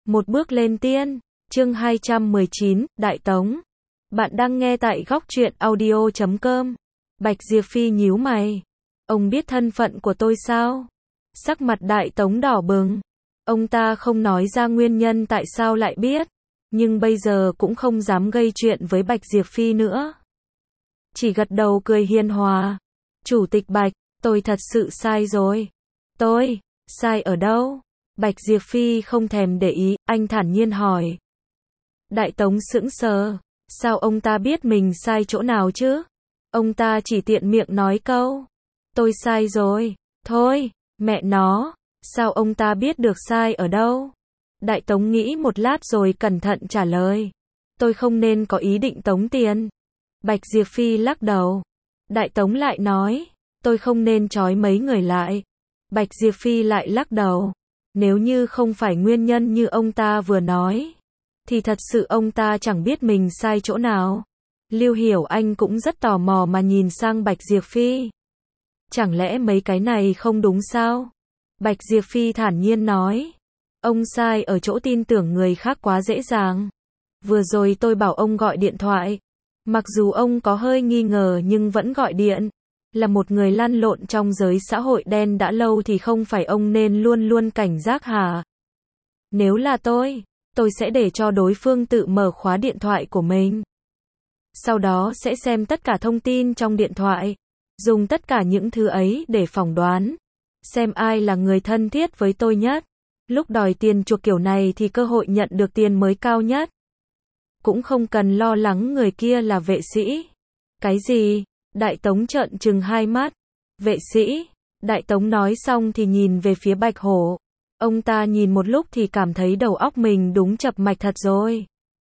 Một bước lên tiên, chương 219, Đại Tống. Bạn đang nghe tại góc truyện audio.com. Bạch Diệp Phi nhíu mày. Ông biết thân phận của tôi sao? Sắc mặt Đại Tống đỏ bừng. Ông ta không nói ra nguyên nhân tại sao lại biết, nhưng bây giờ cũng không dám gây chuyện với Bạch Diệp Phi nữa. Chỉ gật đầu cười hiền hòa. Chủ tịch Bạch, tôi thật sự sai rồi. Tôi, sai ở đâu? Bạch Diệp Phi không thèm để ý, anh thản nhiên hỏi. Đại Tống sững sờ, sao ông ta biết mình sai chỗ nào chứ? Ông ta chỉ tiện miệng nói câu, tôi sai rồi, thôi, mẹ nó, sao ông ta biết được sai ở đâu? Đại Tống nghĩ một lát rồi cẩn thận trả lời, tôi không nên có ý định tống tiền. Bạch Diệp Phi lắc đầu. Đại Tống lại nói, tôi không nên trói mấy người lại. Bạch Diệp Phi lại lắc đầu. Nếu như không phải nguyên nhân như ông ta vừa nói, thì thật sự ông ta chẳng biết mình sai chỗ nào. Lưu Hiểu Anh cũng rất tò mò mà nhìn sang Bạch Diệp Phi. Chẳng lẽ mấy cái này không đúng sao? Bạch Diệp Phi thản nhiên nói. Ông sai ở chỗ tin tưởng người khác quá dễ dàng. Vừa rồi tôi bảo ông gọi điện thoại. Mặc dù ông có hơi nghi ngờ nhưng vẫn gọi điện. Là một người lăn lộn trong giới xã hội đen đã lâu thì không phải ông nên luôn luôn cảnh giác hả? Nếu là tôi sẽ để cho đối phương tự mở khóa điện thoại của mình. Sau đó sẽ xem tất cả thông tin trong điện thoại, dùng tất cả những thứ ấy để phỏng đoán, xem ai là người thân thiết với tôi nhất. Lúc đòi tiền chuộc kiểu này thì cơ hội nhận được tiền mới cao nhất. Cũng không cần lo lắng người kia là vệ sĩ. Cái gì? Đại Tống trợn trừng hai mắt. Vệ sĩ? Đại Tống nói xong thì nhìn về phía Bạch Hổ. Ông ta nhìn một lúc thì cảm thấy đầu óc mình đúng chập mạch thật rồi.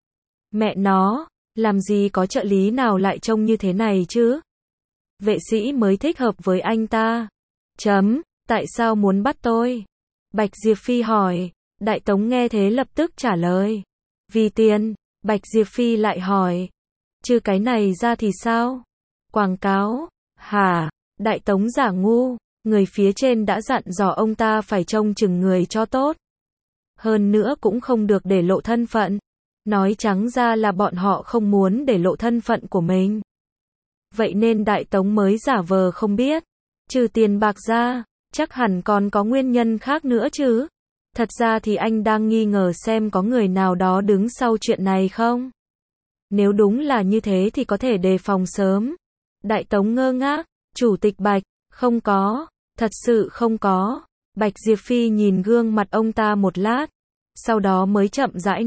Mẹ nó, làm gì có trợ lý nào lại trông như thế này chứ? Vệ sĩ mới thích hợp với anh ta. Tại sao muốn bắt tôi? Bạch Diệp Phi hỏi. Đại Tống nghe thế lập tức trả lời. Vì tiền. Bạch Diệp Phi lại hỏi. Chứ cái này ra thì sao? Quảng cáo, hả? Đại Tống giả ngu, người phía trên đã dặn dò ông ta phải trông chừng người cho tốt. Hơn nữa cũng không được để lộ thân phận. Nói trắng ra là bọn họ không muốn để lộ thân phận của mình. Vậy nên Đại Tống mới giả vờ không biết. Trừ tiền bạc ra, chắc hẳn còn có nguyên nhân khác nữa chứ. Thật ra thì anh đang nghi ngờ xem có người nào đó đứng sau chuyện này không? Nếu đúng là như thế thì có thể đề phòng sớm. Đại Tống ngơ ngác, Chủ tịch Bạch, không có, thật sự không có. Bạch Diệp Phi nhìn gương mặt ông ta một lát, sau đó mới chậm rãi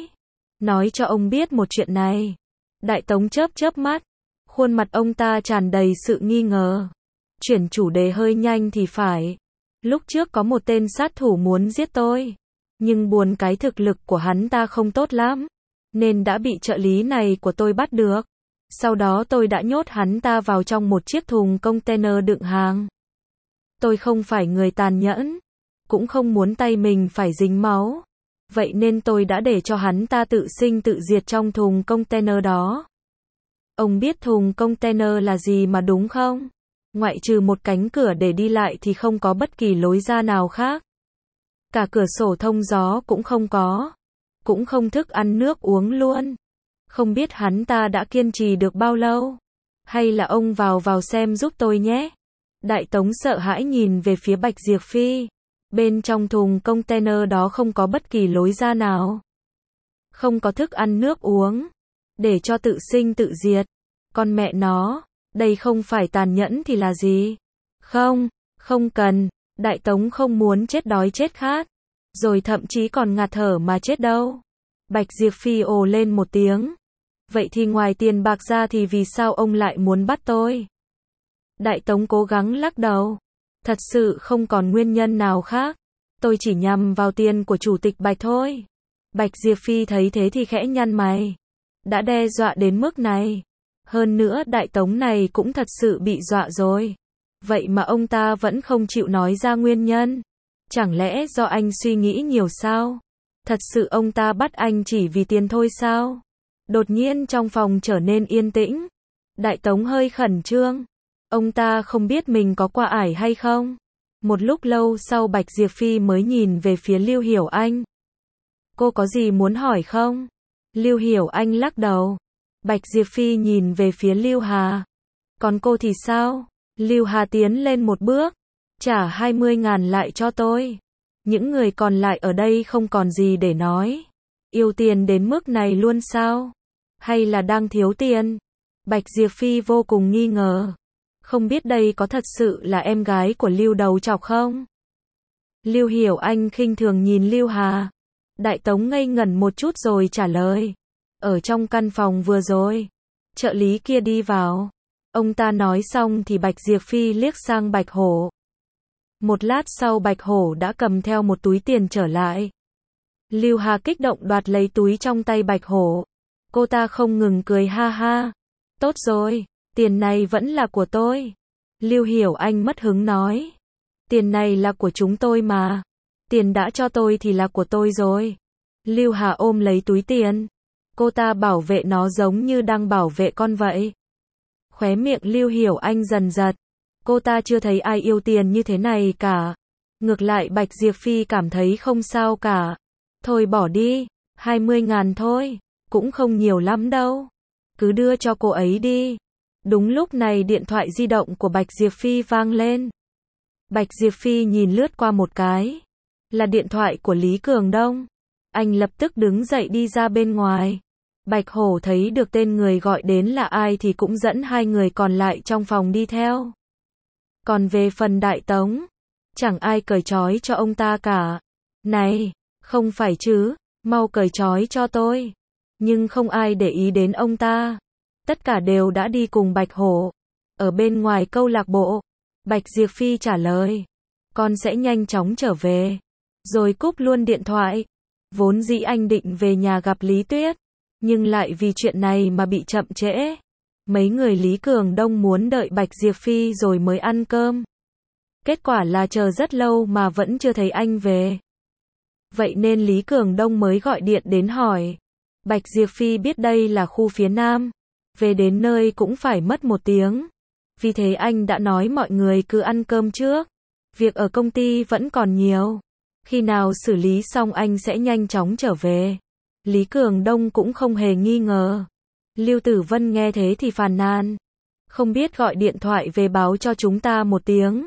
nói cho ông biết một chuyện này. Đại Tống chớp chớp mắt, khuôn mặt ông ta tràn đầy sự nghi ngờ. Chuyển chủ đề hơi nhanh thì phải. Lúc trước có một tên sát thủ muốn giết tôi, nhưng buồn cái thực lực của hắn ta không tốt lắm, nên đã bị trợ lý này của tôi bắt được. Sau đó tôi đã nhốt hắn ta vào trong một chiếc thùng container đựng hàng. Tôi không phải người tàn nhẫn, cũng không muốn tay mình phải dính máu. Vậy nên tôi đã để cho hắn ta tự sinh tự diệt trong thùng container đó. Ông biết thùng container là gì mà đúng không? Ngoại trừ một cánh cửa để đi lại thì không có bất kỳ lối ra nào khác. Cả cửa sổ thông gió cũng không có. Cũng không thức ăn nước uống luôn. Không biết hắn ta đã kiên trì được bao lâu. Hay là ông vào xem giúp tôi nhé. Đại Tống sợ hãi nhìn về phía Bạch Diệp Phi. Bên trong thùng container đó không có bất kỳ lối ra nào. Không có thức ăn nước uống. Để cho tự sinh tự diệt. Con mẹ nó, đây không phải tàn nhẫn thì là gì? Không cần. Đại Tống không muốn chết đói chết khát. Rồi thậm chí còn ngạt thở mà chết đâu. Bạch Diệp Phi ồ lên một tiếng. Vậy thì ngoài tiền bạc ra thì vì sao ông lại muốn bắt tôi? Đại Tống cố gắng lắc đầu. Thật sự không còn nguyên nhân nào khác. Tôi chỉ nhằm vào tiền của Chủ tịch Bạch thôi. Bạch Diệp Phi thấy thế thì khẽ nhăn mày. Đã đe dọa đến mức này. Hơn nữa Đại Tống này cũng thật sự bị dọa rồi. Vậy mà ông ta vẫn không chịu nói ra nguyên nhân. Chẳng lẽ do anh suy nghĩ nhiều sao? Thật sự ông ta bắt anh chỉ vì tiền thôi sao? Đột nhiên trong phòng trở nên yên tĩnh. Đại Tống hơi khẩn trương. Ông ta không biết mình có qua ải hay không. Một lúc lâu sau Bạch Diệp Phi mới nhìn về phía Lưu Hiểu Anh. Cô có gì muốn hỏi không? Lưu Hiểu Anh lắc đầu. Bạch Diệp Phi nhìn về phía Lưu Hà. Còn cô thì sao? Lưu Hà tiến lên một bước. Trả 20.000 lại cho tôi. Những người còn lại ở đây không còn gì để nói. Yêu tiền đến mức này luôn sao? Hay là đang thiếu tiền? Bạch Diệp Phi vô cùng nghi ngờ. Không biết đây có thật sự là em gái của Lưu đầu chọc không? Lưu Hiểu Anh khinh thường nhìn Lưu Hà. Đại Tống ngây ngẩn một chút rồi trả lời. Ở trong căn phòng vừa rồi, trợ lý kia đi vào. Ông ta nói xong thì Bạch Diệp Phi liếc sang Bạch Hổ. Một lát sau Bạch Hổ đã cầm theo một túi tiền trở lại. Lưu Hà kích động đoạt lấy túi trong tay Bạch Hổ. Cô ta không ngừng cười ha ha. Tốt rồi, tiền này vẫn là của tôi. Lưu Hiểu Anh mất hứng nói. Tiền này là của chúng tôi mà. Tiền đã cho tôi thì là của tôi rồi. Lưu Hà ôm lấy túi tiền. Cô ta bảo vệ nó giống như đang bảo vệ con vậy. Khóe miệng Lưu Hiểu Anh dần giật. Cô ta chưa thấy ai yêu tiền như thế này cả. Ngược lại Bạch Diệp Phi cảm thấy không sao cả. Thôi bỏ đi, 20.000 thôi, cũng không nhiều lắm đâu. Cứ đưa cho cô ấy đi. Đúng lúc này điện thoại di động của Bạch Diệp Phi vang lên. Bạch Diệp Phi nhìn lướt qua một cái. Là điện thoại của Lý Cường Đông. Anh lập tức đứng dậy đi ra bên ngoài. Bạch Hổ thấy được tên người gọi đến là ai thì cũng dẫn hai người còn lại trong phòng đi theo. Còn về phần Đại Tống, chẳng ai cởi trói cho ông ta cả. Này, không phải chứ, mau cởi trói cho tôi. Nhưng không ai để ý đến ông ta. Tất cả đều đã đi cùng Bạch Hổ. Ở bên ngoài câu lạc bộ, Bạch Diệp Phi trả lời. Con sẽ nhanh chóng trở về. Rồi cúp luôn điện thoại. Vốn dĩ anh định về nhà gặp Lý Tuyết. Nhưng lại vì chuyện này mà bị chậm trễ. Mấy người Lý Cường Đông muốn đợi Bạch Diệp Phi rồi mới ăn cơm. Kết quả là chờ rất lâu mà vẫn chưa thấy anh về. Vậy nên Lý Cường Đông mới gọi điện đến hỏi. Bạch Diệp Phi biết đây là khu phía Nam. Về đến nơi cũng phải mất 1 tiếng. Vì thế anh đã nói mọi người cứ ăn cơm trước. Việc ở công ty vẫn còn nhiều. Khi nào xử lý xong anh sẽ nhanh chóng trở về. Lý Cường Đông cũng không hề nghi ngờ. Lưu Tử Vân nghe thế thì phàn nàn. Không biết gọi điện thoại về báo cho chúng ta 1 tiếng.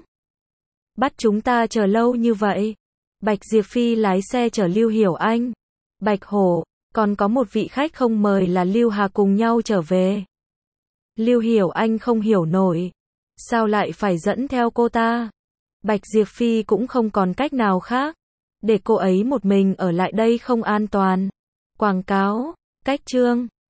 Bắt chúng ta chờ lâu như vậy. Bạch Diệp Phi lái xe chở Lưu Hiểu Anh, Bạch Hổ, còn có một vị khách không mời là Lưu Hà cùng nhau trở về. Lưu Hiểu Anh không hiểu nổi. Sao lại phải dẫn theo cô ta? Bạch Diệp Phi cũng không còn cách nào khác. Để cô ấy một mình ở lại đây không an toàn. Quảng cáo, cách chương